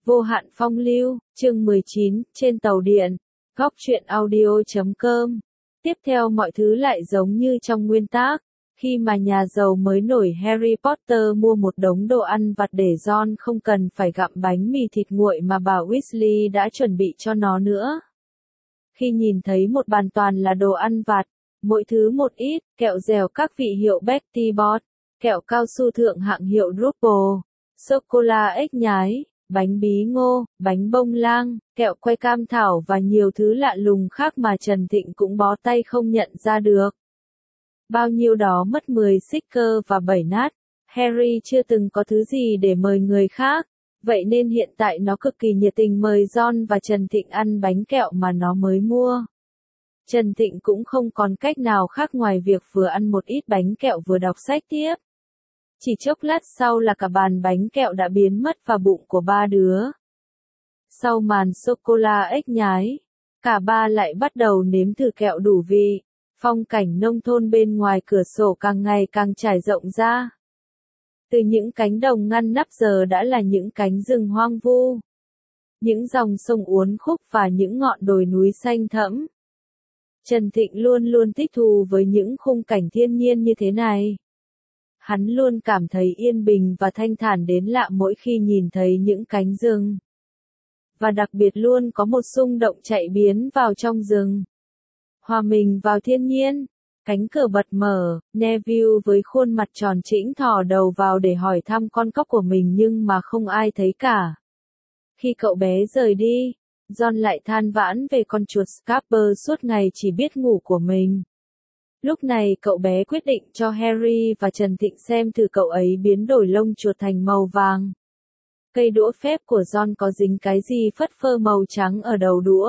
Vô hạn phong lưu, chương 19, trên tàu điện, góc truyện audio.com. Tiếp theo mọi thứ lại giống như trong nguyên tác, khi mà nhà giàu mới nổi Harry Potter mua một đống đồ ăn vặt để Ron không cần phải gặm bánh mì thịt nguội mà bà Weasley đã chuẩn bị cho nó nữa. Khi nhìn thấy một bàn toàn là đồ ăn vặt, mỗi thứ một ít, kẹo dẻo các vị hiệu Betty Boop, kẹo cao su thượng hạng hiệu Rupert, sô-cô-la ếch nhái, bánh bí ngô, bánh bông lan, kẹo quay cam thảo và nhiều thứ lạ lùng khác mà Trần Thịnh cũng bó tay không nhận ra được. Bao nhiêu đó mất 10 sticker và 7 nát. Harry chưa từng có thứ gì để mời người khác, vậy nên hiện tại nó cực kỳ nhiệt tình mời Ron và Trần Thịnh ăn bánh kẹo mà nó mới mua. Trần Thịnh cũng không còn cách nào khác ngoài việc vừa ăn một ít bánh kẹo vừa đọc sách tiếp. Chỉ chốc lát sau là cả bàn bánh kẹo đã biến mất vào bụng của ba đứa. Sau màn sô-cô-la ếch nhái, cả ba lại bắt đầu nếm thử kẹo đủ vị. Phong cảnh nông thôn bên ngoài cửa sổ càng ngày càng trải rộng ra. Từ những cánh đồng ngăn nắp giờ đã là những cánh rừng hoang vu. Những dòng sông uốn khúc và những ngọn đồi núi xanh thẫm. Trần Thịnh luôn luôn thích thú với những khung cảnh thiên nhiên như thế này. Hắn luôn cảm thấy yên bình và thanh thản đến lạ mỗi khi nhìn thấy những cánh rừng. Và đặc biệt luôn có một xung động chạy biến vào trong rừng. Hòa mình vào thiên nhiên. Cánh cửa bật mở, Neville với khuôn mặt tròn trĩnh thò đầu vào để hỏi thăm con cóc của mình nhưng mà không ai thấy cả. Khi cậu bé rời đi, Ron lại than vãn về con chuột Scaber suốt ngày chỉ biết ngủ của mình. Lúc này cậu bé quyết định cho Harry và Trần Thịnh xem thử cậu ấy biến đổi lông chuột thành màu vàng. Cây đũa phép của Ron có dính cái gì phất phơ màu trắng ở đầu đũa.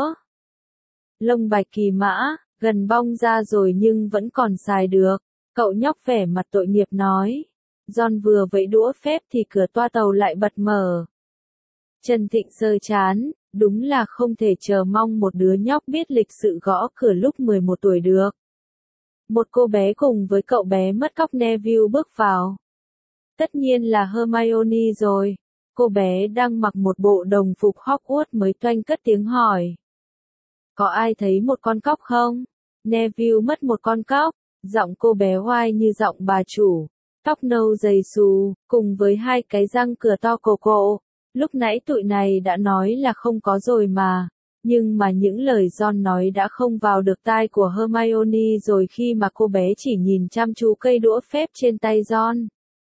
Lông bạch kỳ mã, gần bong ra rồi nhưng vẫn còn xài được. Cậu nhóc vẻ mặt tội nghiệp nói. Ron vừa vẫy đũa phép thì cửa toa tàu lại bật mở. Trần Thịnh sờ chán, đúng là không thể chờ mong một đứa nhóc biết lịch sự gõ cửa lúc 11 tuổi được. Một cô bé cùng với cậu bé mất cóc Neville bước vào. Tất nhiên là Hermione rồi. Cô bé đang mặc một bộ đồng phục Hogwarts mới toanh cất tiếng hỏi. Có ai thấy một con cóc không? Neville mất một con cóc. Giọng cô bé oai như giọng bà chủ. Tóc nâu dày xù, cùng với hai cái răng cửa to cổ cổ. Lúc nãy tụi này đã nói là không có rồi mà. Nhưng mà những lời Ron nói đã không vào được tai của Hermione rồi khi mà cô bé chỉ nhìn chăm chú cây đũa phép trên tay Ron.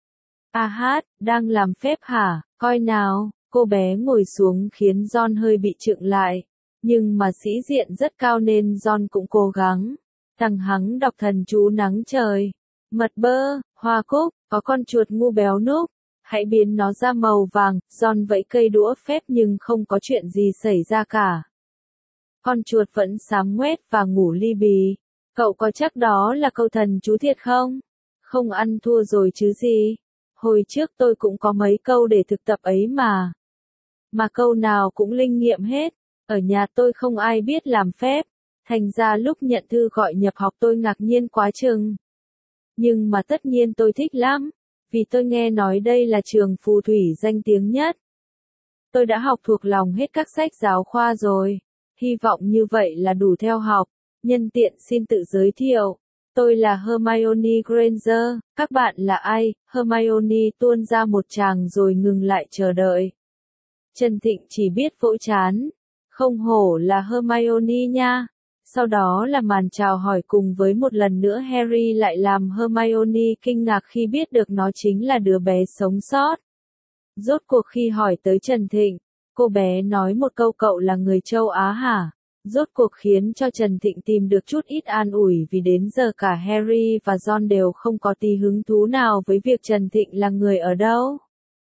À hát, đang làm phép hả? Coi nào, cô bé ngồi xuống khiến Ron hơi bị chựng lại. Nhưng mà sĩ diện rất cao nên Ron cũng cố gắng. Thằng hắng đọc thần chú nắng trời. Mật bơ, hoa cúc, có con chuột ngu béo núc. Hãy biến nó ra màu vàng. Ron vẫy cây đũa phép nhưng không có chuyện gì xảy ra cả. Con chuột vẫn xám ngoét và ngủ li bì. Cậu có chắc đó là câu thần chú thiệt không? Không ăn thua rồi chứ gì. Hồi trước tôi cũng có mấy câu để thực tập ấy mà. Mà câu nào cũng linh nghiệm hết. Ở nhà tôi không ai biết làm phép. Thành ra lúc nhận thư gọi nhập học tôi ngạc nhiên quá chừng. Nhưng mà tất nhiên tôi thích lắm. Vì tôi nghe nói đây là trường phù thủy danh tiếng nhất. Tôi đã học thuộc lòng hết các sách giáo khoa rồi. Hy vọng như vậy là đủ theo học. Nhân tiện xin tự giới thiệu. Tôi là Hermione Granger. Các bạn là ai? Hermione tuôn ra một tràng rồi ngừng lại chờ đợi. Trần Thịnh chỉ biết vỗ chán. Không hổ là Hermione nha. Sau đó là màn chào hỏi cùng với một lần nữa Harry lại làm Hermione kinh ngạc khi biết được nó chính là đứa bé sống sót. Rốt cuộc khi hỏi tới Trần Thịnh, cô bé nói một câu cậu là người châu Á hả? Rốt cuộc khiến cho Trần Thịnh tìm được chút ít an ủi vì đến giờ cả Harry và Ron đều không có tí hứng thú nào với việc Trần Thịnh là người ở đâu.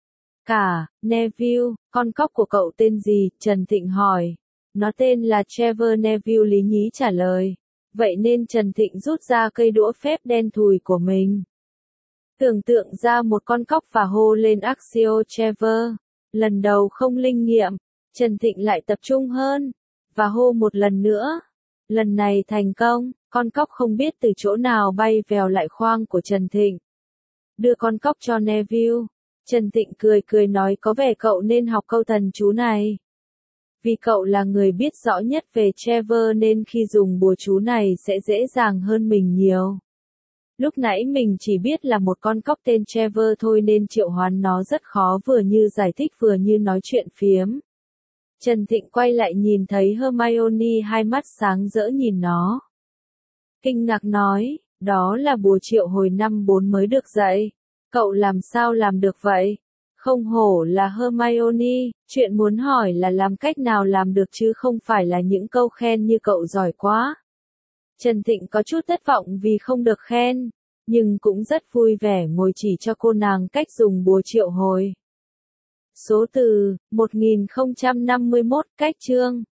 Cả, Neville, con cóc của cậu tên gì? Trần Thịnh hỏi. Nó tên là Trevor Neville lý nhí trả lời. Vậy nên Trần Thịnh rút ra cây đũa phép đen thùi của mình. Tưởng tượng ra một con cóc và hô lên Accio Trevor. Lần đầu không linh nghiệm, Trần Thịnh lại tập trung hơn. Và hô một lần nữa. Lần này thành công, con cóc không biết từ chỗ nào bay vèo lại khoang của Trần Thịnh. Đưa con cóc cho Neville. Trần Thịnh cười cười nói có vẻ cậu nên học câu thần chú này. Vì cậu là người biết rõ nhất về Trevor nên khi dùng bùa chú này sẽ dễ dàng hơn mình nhiều. Lúc nãy mình chỉ biết là một con cóc tên Trevor thôi nên triệu hoán nó rất khó, vừa như giải thích vừa như nói chuyện phiếm. Trần Thịnh quay lại nhìn thấy Hermione hai mắt sáng rỡ nhìn nó. Kinh ngạc nói, đó là bùa triệu hồi năm 4 mới được dạy. Cậu làm sao làm được vậy? Không hổ là Hermione, chuyện muốn hỏi là làm cách nào làm được chứ không phải là những câu khen như cậu giỏi quá. Trần Thịnh có chút thất vọng vì không được khen, nhưng cũng rất vui vẻ ngồi chỉ cho cô nàng cách dùng bùa triệu hồi. Số từ 1051 cách chương